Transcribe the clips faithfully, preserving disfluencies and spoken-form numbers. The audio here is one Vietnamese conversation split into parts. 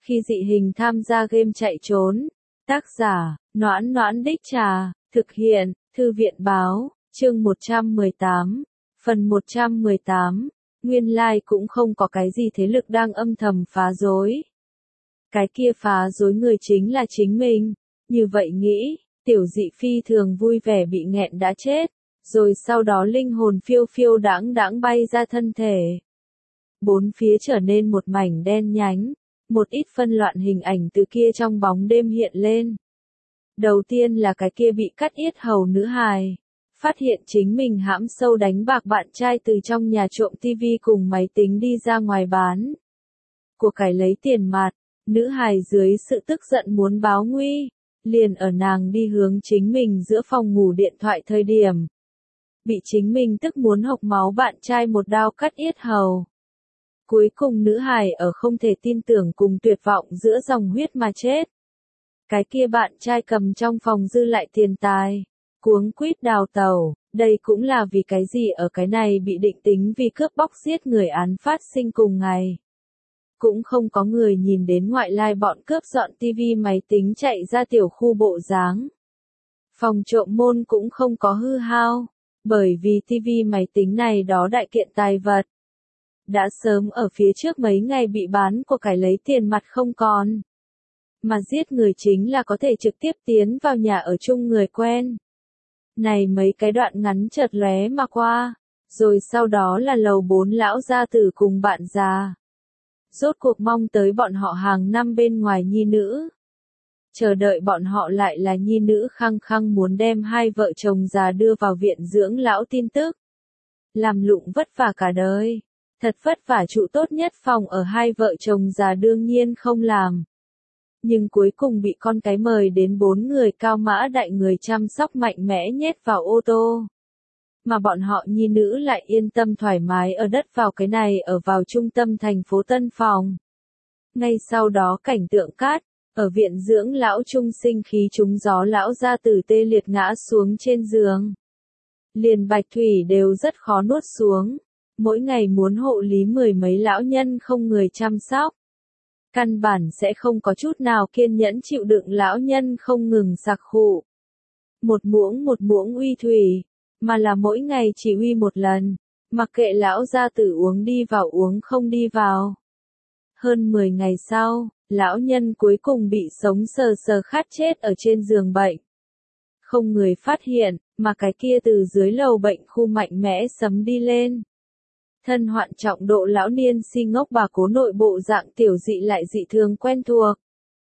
Khi dị hình tham gia game chạy trốn. Tác giả, Noãn Noãn Đích Trà, thực hiện, Thư viện Báo, chương một trăm mười tám, phần một trăm mười tám, nguyên lai cũng không có cái gì thế lực đang âm thầm phá rối. Cái kia phá rối người chính là chính mình, như vậy nghĩ, tiểu dị phi thường vui vẻ bị nghẹn đã chết, rồi sau đó linh hồn phiêu phiêu đãng đãng bay ra thân thể. Bốn phía trở nên một mảnh đen nhánh. Một ít phân loạn hình ảnh từ kia trong bóng đêm hiện lên. Đầu tiên là cái kia bị cắt yết hầu nữ hài. Phát hiện chính mình hãm sâu đánh bạc bạn trai từ trong nhà trộm tivi cùng máy tính đi ra ngoài bán. Của cải lấy tiền mặt, nữ hài dưới sự tức giận muốn báo nguy. Liền ở nàng đi hướng chính mình giữa phòng ngủ điện thoại thời điểm. Bị chính mình tức muốn hộc máu bạn trai một đao cắt yết hầu. Cuối cùng nữ hài ở không thể tin tưởng cùng tuyệt vọng giữa dòng huyết mà chết. Cái kia bạn trai cầm trong phòng dư lại tiền tài, cuống quýt đào tẩu, đây cũng là vì cái gì ở cái này bị định tính vì cướp bóc giết người án phát sinh cùng ngày. Cũng không có người nhìn đến ngoại lai bọn cướp dọn tivi máy tính chạy ra tiểu khu bộ dáng. Phòng trộm môn cũng không có hư hao, bởi vì tivi máy tính này đó đại kiện tài vật. Đã sớm ở phía trước mấy ngày bị bán của cải lấy tiền mặt không còn. Mà giết người chính là có thể trực tiếp tiến vào nhà ở chung người quen. Này mấy cái đoạn ngắn chợt lóe mà qua, rồi sau đó là lầu bốn lão gia tử cùng bạn già. Rốt cuộc mong tới bọn họ hàng năm bên ngoài nhi nữ. Chờ đợi bọn họ lại là nhi nữ khăng khăng muốn đem hai vợ chồng già đưa vào viện dưỡng lão tin tức. Làm lụng vất vả cả đời. Thật vất vả trụ tốt nhất phòng ở hai vợ chồng già đương nhiên không làm. Nhưng cuối cùng bị con cái mời đến bốn người cao mã đại người chăm sóc mạnh mẽ nhét vào ô tô. Mà bọn họ nhi nữ lại yên tâm thoải mái ở đất vào cái này ở vào trung tâm thành phố Tân Phòng. Ngay sau đó cảnh tượng cát, ở viện dưỡng lão trung sinh khí trúng gió lão gia tử tê liệt ngã xuống trên giường. Liền bạch thủy đều rất khó nuốt xuống. Mỗi ngày muốn hộ lý mười mấy lão nhân không người chăm sóc. Căn bản sẽ không có chút nào kiên nhẫn chịu đựng lão nhân không ngừng sặc khụ. Một muỗng một muỗng uy thủy, mà là mỗi ngày chỉ uy một lần, mặc kệ lão gia tử uống đi vào uống không đi vào. Hơn mười ngày sau, lão nhân cuối cùng bị sống sờ sờ khát chết ở trên giường bệnh. Không người phát hiện, mà cái kia từ dưới lầu bệnh khu mạnh mẽ sấm đi lên. Thân hoạn trọng độ lão niên si ngốc bà cố nội bộ dạng tiểu dị lại dị thường quen thuộc.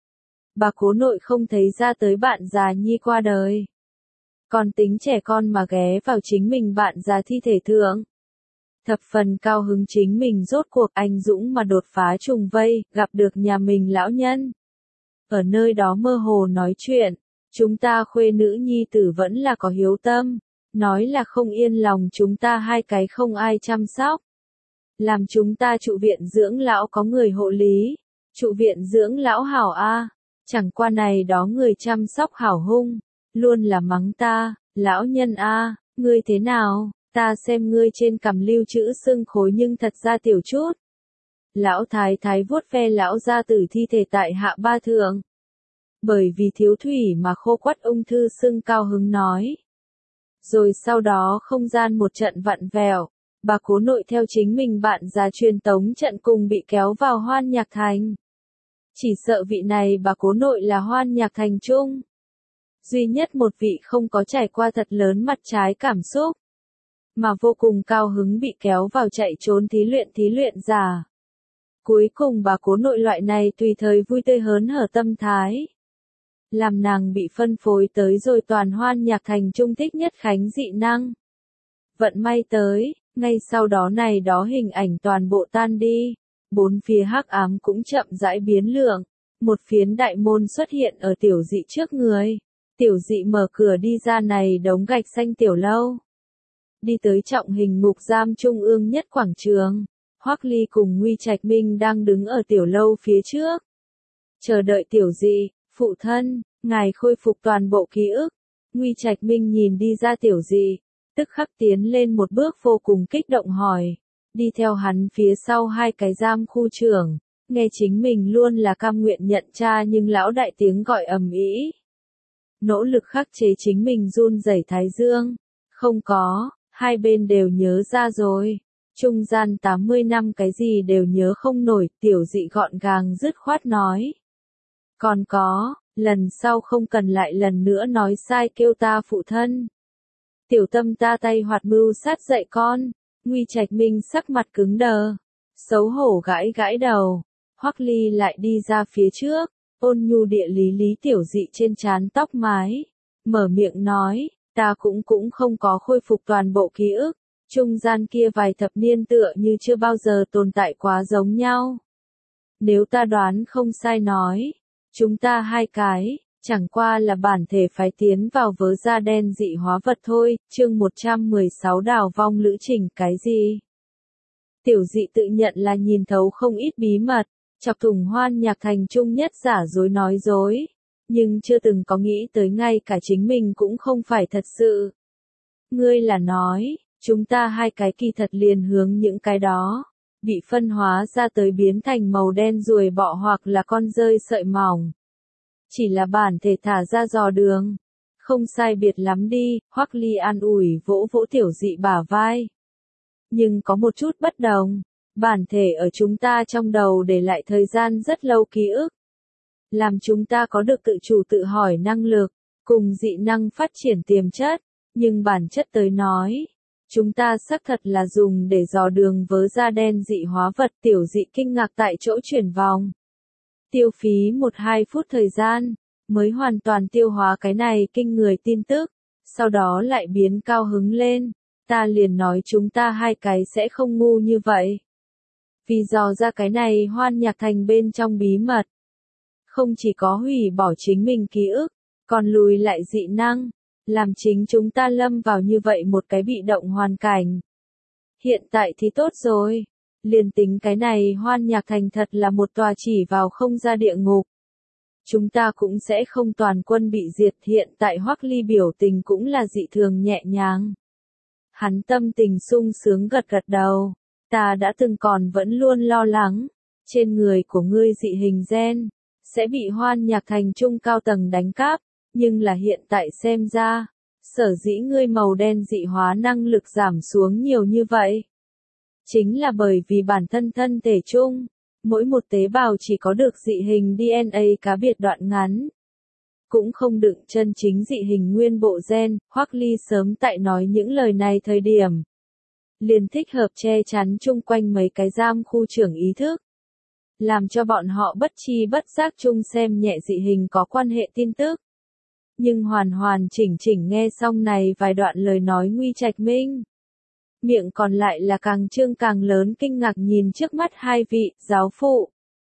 Bà cố nội không thấy ra tới bạn già nhi qua đời. Còn tính trẻ con mà ghé vào chính mình bạn già thi thể thượng. Thập phần cao hứng chính mình rốt cuộc anh dũng mà đột phá trùng vây, gặp được nhà mình lão nhân. Ở nơi đó mơ hồ nói chuyện, chúng ta khuê nữ nhi tử vẫn là có hiếu tâm, nói là không yên lòng chúng ta hai cái không ai chăm sóc. Làm chúng ta trụ viện dưỡng lão có người hộ lý, trụ viện dưỡng lão hảo a, chẳng qua này đó người chăm sóc hảo hung, luôn là mắng ta, lão nhân a, ngươi thế nào, ta xem ngươi trên cằm lưu chữ sưng khối nhưng thật ra tiểu chút. Lão thái thái vuốt ve lão gia tử thi thể tại hạ ba thượng. Bởi vì thiếu thủy mà khô quắt ung thư sưng cao hứng nói. Rồi sau đó không gian một trận vặn vẹo. Bà cố nội theo chính mình bạn già truyền tống trận cùng bị kéo vào Hoan Nhạc Thành. Chỉ sợ vị này bà cố nội là Hoan Nhạc Thành chung. Duy nhất một vị không có trải qua thật lớn mặt trái cảm xúc. Mà vô cùng cao hứng bị kéo vào chạy trốn thí luyện thí luyện giả. Cuối cùng bà cố nội loại này tùy thời vui tươi hớn hở tâm thái. Làm nàng bị phân phối tới rồi toàn Hoan Nhạc Thành trung thích nhất khánh dị năng. Vận may tới. Ngay sau đó này đó hình ảnh toàn bộ tan đi, bốn phía hắc ám cũng chậm rãi biến lượng, một phiến đại môn xuất hiện ở tiểu dị trước người, tiểu dị mở cửa đi ra này đống gạch xanh tiểu lâu. Đi tới trọng hình ngục giam trung ương nhất quảng trường, Hoắc Ly cùng Nguy Trạch Minh đang đứng ở tiểu lâu phía trước. Chờ đợi tiểu dị, phụ thân, ngài khôi phục toàn bộ ký ức, Nguy Trạch Minh nhìn đi ra tiểu dị. Tức khắc tiến lên một bước vô cùng kích động hỏi, đi theo hắn phía sau hai cái giam khu trưởng, nghe chính mình luôn là cam nguyện nhận cha nhưng lão đại tiếng gọi ầm ĩ. Nỗ lực khắc chế chính mình run rẩy thái dương. Không có, hai bên đều nhớ ra rồi. Trung gian tám mươi năm cái gì đều nhớ không nổi, tiểu dị gọn gàng dứt khoát nói. Còn có, lần sau không cần lại lần nữa nói sai kêu ta phụ thân. Tiểu tâm ta tay hoạt mưu sát dạy con. Nguy Trạch Minh sắc mặt cứng đờ. Xấu hổ gãi gãi đầu. Hoắc Ly lại đi ra phía trước. Ôn nhu địa lý lý tiểu dị trên trán tóc mái. Mở miệng nói, ta cũng cũng không có khôi phục toàn bộ ký ức. Trung gian kia vài thập niên tựa như chưa bao giờ tồn tại quá giống nhau. Nếu ta đoán không sai nói, chúng ta hai cái, chẳng qua là bản thể phái tiến vào vớ da đen dị hóa vật thôi. Chương một trăm mười sáu đào vong lữ trình cái gì? Tiểu dị tự nhận là nhìn thấu không ít bí mật, chọc thủng Hoan Nhạc Thành trung nhất giả dối nói dối, nhưng chưa từng có nghĩ tới ngay cả chính mình cũng không phải thật sự. Ngươi là nói, chúng ta hai cái kỳ thật liền hướng những cái đó, bị phân hóa ra tới biến thành màu đen ruồi bọ hoặc là con rơi sợi mỏng. Chỉ là bản thể thả ra dò đường. Không sai biệt lắm đi, Hoắc Ly an ủi vỗ vỗ tiểu dị bả vai. Nhưng có một chút bất đồng. Bản thể ở chúng ta trong đầu để lại thời gian rất lâu ký ức. Làm chúng ta có được tự chủ tự hỏi năng lực, cùng dị năng phát triển tiềm chất. Nhưng bản chất tới nói, chúng ta xác thật là dùng để dò đường vớ da đen dị hóa vật. Tiểu dị kinh ngạc tại chỗ chuyển vòng. Tiêu phí một hai phút thời gian, mới hoàn toàn tiêu hóa cái này kinh người tin tức, sau đó lại biến cao hứng lên. Ta liền nói chúng ta hai cái sẽ không ngu như vậy. Vì dò ra cái này Hoan Nhạc Thành bên trong bí mật. Không chỉ có hủy bỏ chính mình ký ức, còn lùi lại dị năng, làm chính chúng ta lâm vào như vậy một cái bị động hoàn cảnh. Hiện tại thì tốt rồi. Liền tính cái này Hoan Nhạc Thành thật là một tòa chỉ vào không ra địa ngục. Chúng ta cũng sẽ không toàn quân bị diệt. Hiện tại Hoắc Ly biểu tình cũng là dị thường nhẹ nhàng. Hắn tâm tình sung sướng gật gật đầu. Ta đã từng còn vẫn luôn lo lắng, trên người của ngươi dị hình gen, sẽ bị Hoan Nhạc Thành trung cao tầng đánh cắp, nhưng là hiện tại xem ra, sở dĩ ngươi màu đen dị hóa năng lực giảm xuống nhiều như vậy. Chính là bởi vì bản thân thân thể chung, mỗi một tế bào chỉ có được dị hình đê en a cá biệt đoạn ngắn. Cũng không đựng chân chính dị hình nguyên bộ gen. Hoắc Ly sớm tại nói những lời này thời điểm. Liền thích hợp che chắn chung quanh mấy cái giam khu trưởng ý thức. Làm cho bọn họ bất chi bất giác chung xem nhẹ dị hình có quan hệ tin tức. Nhưng hoàn hoàn chỉnh chỉnh nghe xong này vài đoạn lời nói Nguy Trạch Minh. Miệng còn lại là càng trương càng lớn kinh ngạc nhìn trước mắt hai vị giáo phụ.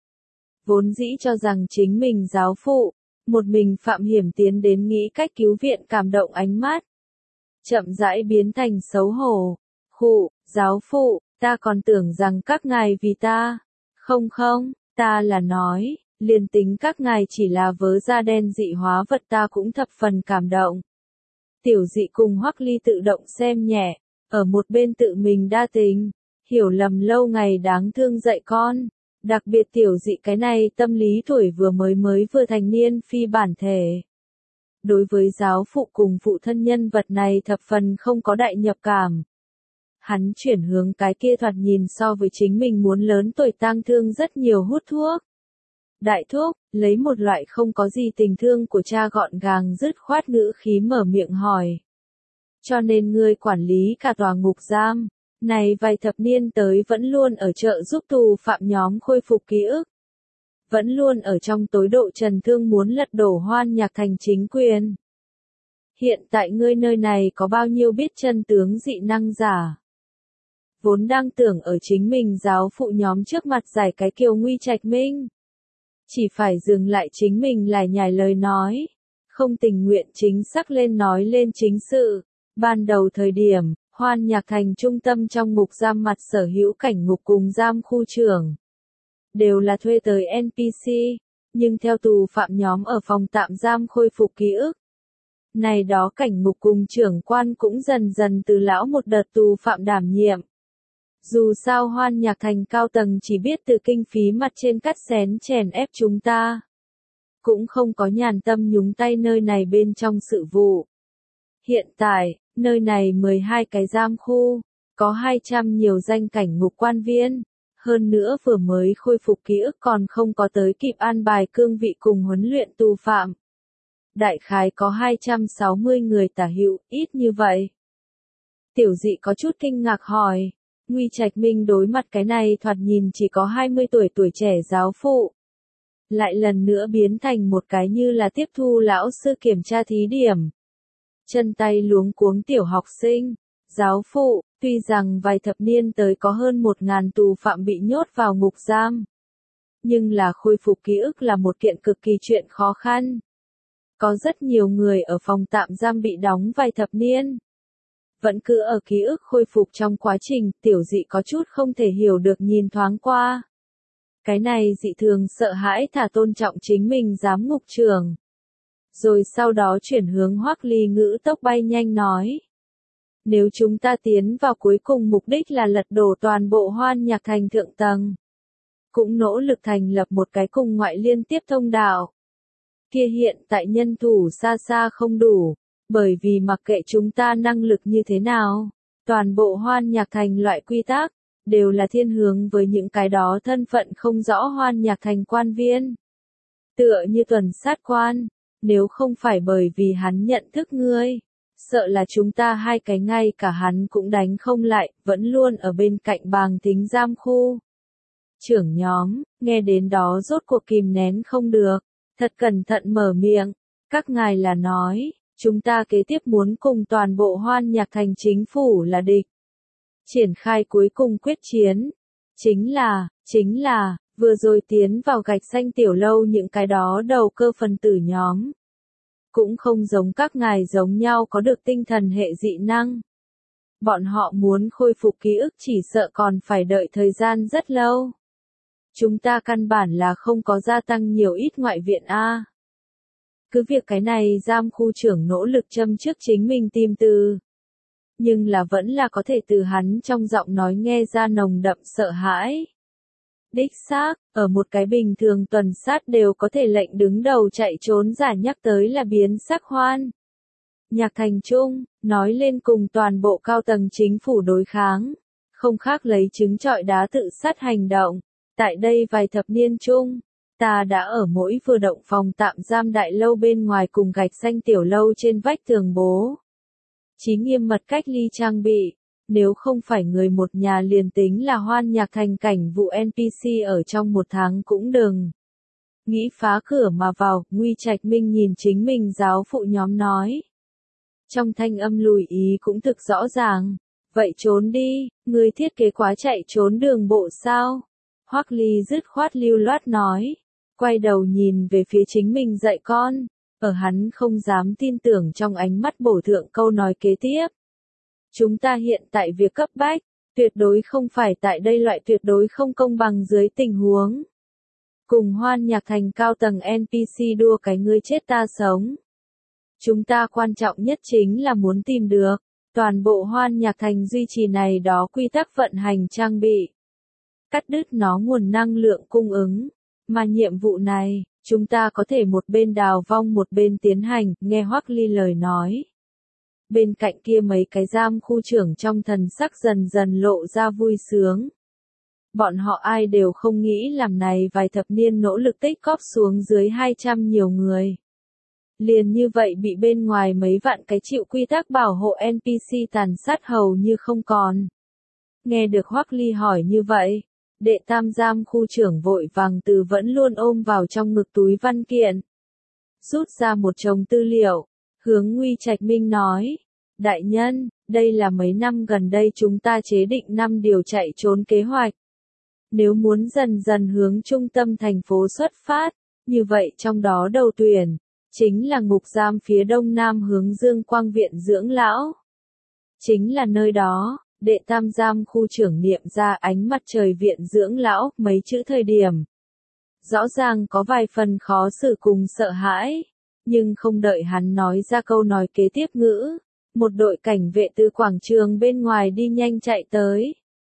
Vốn dĩ cho rằng chính mình giáo phụ, một mình phạm hiểm tiến đến nghĩ cách cứu viện cảm động ánh mắt. Chậm rãi biến thành xấu hổ. Khụ, giáo phụ, ta còn tưởng rằng các ngài vì ta. Không không, ta là nói, liền tính các ngài chỉ là vớ da đen dị hóa vật ta cũng thập phần cảm động. Tiểu dị cùng Hoắc Ly tự động xem nhẹ. Ở một bên tự mình đa tình, hiểu lầm lâu ngày đáng thương dạy con, đặc biệt tiểu dị cái này tâm lý tuổi vừa mới mới vừa thành niên phi bản thể. Đối với giáo phụ cùng phụ thân nhân vật này thập phần không có đại nhập cảm. Hắn chuyển hướng cái kia thoạt nhìn so với chính mình muốn lớn tuổi tang thương rất nhiều hút thuốc. Đại thúc, lấy một loại không có gì tình thương của cha gọn gàng dứt khoát ngữ khí mở miệng hỏi. Cho nên ngươi quản lý cả tòa ngục giam, này vài thập niên tới vẫn luôn ở chợ giúp tù phạm nhóm khôi phục ký ức. Vẫn luôn ở trong tối độ trần thương muốn lật đổ Hoan Nhạc Thành chính quyền. Hiện tại ngươi nơi này có bao nhiêu biết chân tướng dị năng giả? Vốn đang tưởng ở chính mình giáo phụ nhóm trước mặt giải cái kiều Nguy Trạch Minh. Chỉ phải dừng lại chính mình lải nhải lời nói. Không tình nguyện chính xác lên nói lên chính sự. Ban đầu thời điểm, Hoan Nhạc Thành trung tâm trong ngục giam mặt sở hữu cảnh ngục cùng giam khu trưởng. Đều là thuê tới en pê xê, nhưng theo tù phạm nhóm ở phòng tạm giam khôi phục ký ức. Này đó cảnh ngục cùng trưởng quan cũng dần dần từ lão một đợt tù phạm đảm nhiệm. Dù sao Hoan Nhạc Thành cao tầng chỉ biết từ kinh phí mặt trên cắt xén chèn ép chúng ta. Cũng không có nhàn tâm nhúng tay nơi này bên trong sự vụ. Hiện tại, nơi này mười hai cái giam khu, có hai trăm nhiều danh cảnh ngục quan viên. Hơn nữa vừa mới khôi phục ký ức còn không có tới kịp an bài cương vị cùng huấn luyện tù phạm. Đại khái có hai trăm sáu mươi người tả hữu, ít như vậy. Tiểu Dị có chút kinh ngạc hỏi. Nguy Trạch Minh đối mặt cái này thoạt nhìn chỉ có hai mươi tuổi tuổi trẻ giáo phụ. Lại lần nữa biến thành một cái như là tiếp thu lão sư kiểm tra thí điểm. Chân tay luống cuống tiểu học sinh. Giáo phụ, tuy rằng vài thập niên tới có hơn một ngàn tù phạm bị nhốt vào ngục giam. Nhưng là khôi phục ký ức là một kiện cực kỳ chuyện khó khăn. Có rất nhiều người ở phòng tạm giam bị đóng vài thập niên. Vẫn cứ ở ký ức khôi phục trong quá trình, Tiểu Dị có chút không thể hiểu được nhìn thoáng qua. Cái này dị thường sợ hãi thả tôn trọng chính mình giám ngục trưởng. Rồi sau đó chuyển hướng Hoắc Ly ngữ tốc bay nhanh nói. Nếu chúng ta tiến vào cuối cùng mục đích là lật đổ toàn bộ Hoan Nhạc Thành thượng tầng. Cũng nỗ lực thành lập một cái cùng ngoại liên tiếp thông đạo. Kia hiện tại nhân thủ xa xa không đủ. Bởi vì mặc kệ chúng ta năng lực như thế nào, toàn bộ Hoan Nhạc Thành loại quy tắc, đều là thiên hướng với những cái đó thân phận không rõ Hoan Nhạc Thành quan viên. Tựa như tuần sát quan, nếu không phải bởi vì hắn nhận thức ngươi, sợ là chúng ta hai cái ngay cả hắn cũng đánh không lại, vẫn luôn ở bên cạnh bàng tính giam khu. Trưởng nhóm, nghe đến đó rốt cuộc kìm nén không được, thật cẩn thận mở miệng, các ngài là nói. Chúng ta kế tiếp muốn cùng toàn bộ Hoan Nhạc Thành chính phủ là địch. Triển khai cuối cùng quyết chiến. Chính là, chính là, vừa rồi tiến vào gạch xanh tiểu lâu những cái đó đầu cơ phần tử nhóm. Cũng không giống các ngài giống nhau có được tinh thần hệ dị năng. Bọn họ muốn khôi phục ký ức chỉ sợ còn phải đợi thời gian rất lâu. Chúng ta căn bản là không có gia tăng nhiều ít ngoại viện A. Cứ việc cái này giam khu trưởng nỗ lực châm trước chính mình tìm từ. Nhưng là vẫn là có thể từ hắn trong giọng nói nghe ra nồng đậm sợ hãi. Đích xác, ở một cái bình thường tuần sát đều có thể lệnh đứng đầu chạy trốn giả nhắc tới là biến sắc Hoan Nhạc Thành Trung, nói lên cùng toàn bộ cao tầng chính phủ đối kháng. Không khác lấy trứng trọi đá tự sát hành động. Tại đây vài thập niên chung. Ta đã ở mỗi vừa động phòng tạm giam đại lâu bên ngoài cùng gạch xanh tiểu lâu trên vách tường bố. Chí nghiêm mật cách ly trang bị, nếu không phải người một nhà liền tính là Hoan Nhạc Thành cảnh vụ en pê xê ở trong một tháng cũng đừng. Nghĩ phá cửa mà vào, Nguy Trạch Minh nhìn chính mình giáo phụ nhóm nói. Trong thanh âm lùi ý cũng thực rõ ràng, vậy trốn đi, người thiết kế quá chạy trốn đường bộ sao? Hoắc Ly dứt khoát lưu loát nói. Quay đầu nhìn về phía chính mình dạy con, ở hắn không dám tin tưởng trong ánh mắt bổ thượng câu nói kế tiếp. Chúng ta hiện tại việc cấp bách, tuyệt đối không phải tại đây loại tuyệt đối không công bằng dưới tình huống. Cùng Hoan Nhạc Thành cao tầng en pê xê đua cái ngươi chết ta sống. Chúng ta quan trọng nhất chính là muốn tìm được, toàn bộ Hoan Nhạc Thành duy trì này đó quy tắc vận hành trang bị. Cắt đứt nó nguồn năng lượng cung ứng. Mà nhiệm vụ này, chúng ta có thể một bên đào vong một bên tiến hành, nghe Hoắc Ly lời nói. Bên cạnh kia mấy cái giam khu trưởng trong thần sắc dần dần lộ ra vui sướng. Bọn họ ai đều không nghĩ làm này vài thập niên nỗ lực tích cóp xuống dưới hai trăm nhiều người. Liền như vậy bị bên ngoài mấy vạn cái chịu quy tắc bảo hộ en pê xê tàn sát hầu như không còn. Nghe được Hoắc Ly hỏi như vậy. Đệ tam giam khu trưởng vội vàng từ vẫn luôn ôm vào trong ngực túi văn kiện. Rút ra một chồng tư liệu, hướng Nguy Trạch Minh nói. Đại nhân, đây là mấy năm gần đây chúng ta chế định năm điều chạy trốn kế hoạch. Nếu muốn dần dần hướng trung tâm thành phố xuất phát, như vậy trong đó đầu tuyển, chính là ngục giam phía đông nam hướng Dương Quang Viện dưỡng lão. Chính là nơi đó. Đệ tam giam khu trưởng niệm ra ánh mặt trời viện dưỡng lão, mấy chữ thời điểm. Rõ ràng có vài phần khó xử cùng sợ hãi, nhưng không đợi hắn nói ra câu nói kế tiếp ngữ. Một đội cảnh vệ từ quảng trường bên ngoài đi nhanh chạy tới.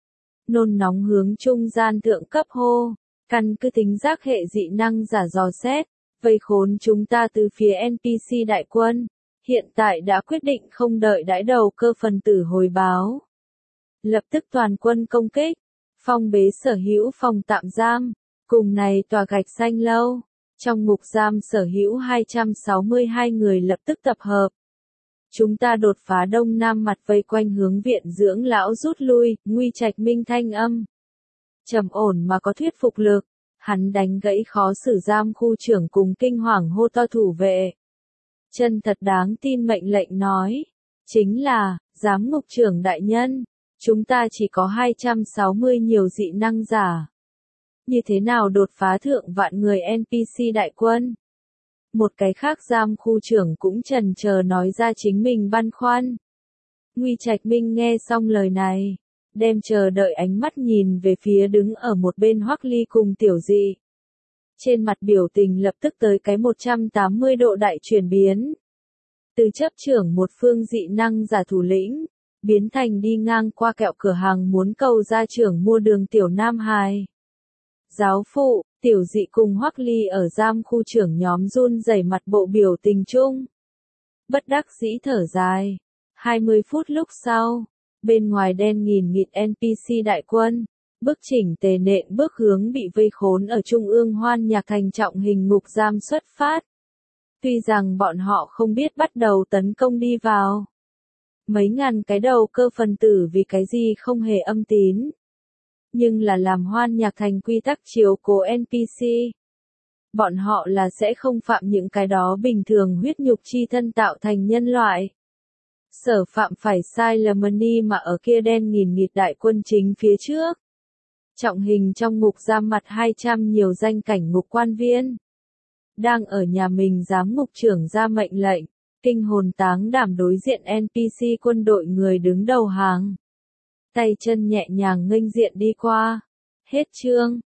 nôn nóng hướng trung gian thượng cấp hô, căn cứ tính giác hệ dị năng giả dò xét, vây khốn chúng ta từ phía en pê xê đại quân, hiện tại đã quyết định không đợi đãi đầu cơ phần tử hồi báo. Lập tức toàn quân công kích, phong bế sở hữu phòng tạm giam, cùng này tòa gạch xanh lâu, trong ngục giam sở hữu hai trăm sáu mươi hai người lập tức tập hợp. Chúng ta đột phá đông nam mặt vây quanh hướng viện dưỡng lão rút lui, Nguy Trạch Minh thanh âm. Trầm ổn mà có thuyết phục lực, hắn đánh gãy khó xử giam khu trưởng cùng kinh hoàng hô to thủ vệ. Chân thật đáng tin mệnh lệnh nói, chính là, giám ngục trưởng đại nhân, chúng ta chỉ có hai trăm sáu mươi nhiều dị năng giả. Như thế nào đột phá thượng vạn người en pê xê đại quân? Một cái khác giam khu trưởng cũng chần chờ nói ra chính mình băn khoăn. Nguy Trạch Minh nghe xong lời này, đem chờ đợi ánh mắt nhìn về phía đứng ở một bên Hoắc Ly cùng Tiểu Dị. Trên mặt biểu tình lập tức tới cái một trăm tám mươi độ đại chuyển biến. Từ chấp trưởng một phương dị năng giả thủ lĩnh, biến thành đi ngang qua kẹo cửa hàng muốn cầu gia trưởng mua đường Tiểu Nam Hài. Giáo phụ, Tiểu Dị cùng Hoắc Ly ở giam khu trưởng nhóm run rẩy mặt bộ biểu tình chung. Bất đắc dĩ thở dài. hai mươi phút lúc sau, bên ngoài đen nghìn nghịt en pê xê đại quân, bước chỉnh tề nện bước hướng bị vây khốn ở trung ương Hoan Nhạc Thành trọng hình ngục giam xuất phát. Tuy rằng bọn họ không biết bắt đầu tấn công đi vào. Mấy ngàn cái đầu cơ phần tử vì cái gì không hề âm tín. Nhưng là làm Hoan Nhạc Thành quy tắc chiếu cố en pê xê. Bọn họ là sẽ không phạm những cái đó bình thường huyết nhục chi thân tạo thành nhân loại. Sở phạm phải sai là Money mà ở kia đen nghìn nghịt đại quân chính phía trước. Trọng hình trong ngục giam mặt hai trăm nhiều danh cảnh ngục quan viên. Đang ở nhà mình giám ngục trưởng ra mệnh lệnh, kinh hồn táng đảm đối diện en pê xê quân đội người đứng đầu hàng. Tay chân nhẹ nhàng nghênh diện đi qua. Hết chương.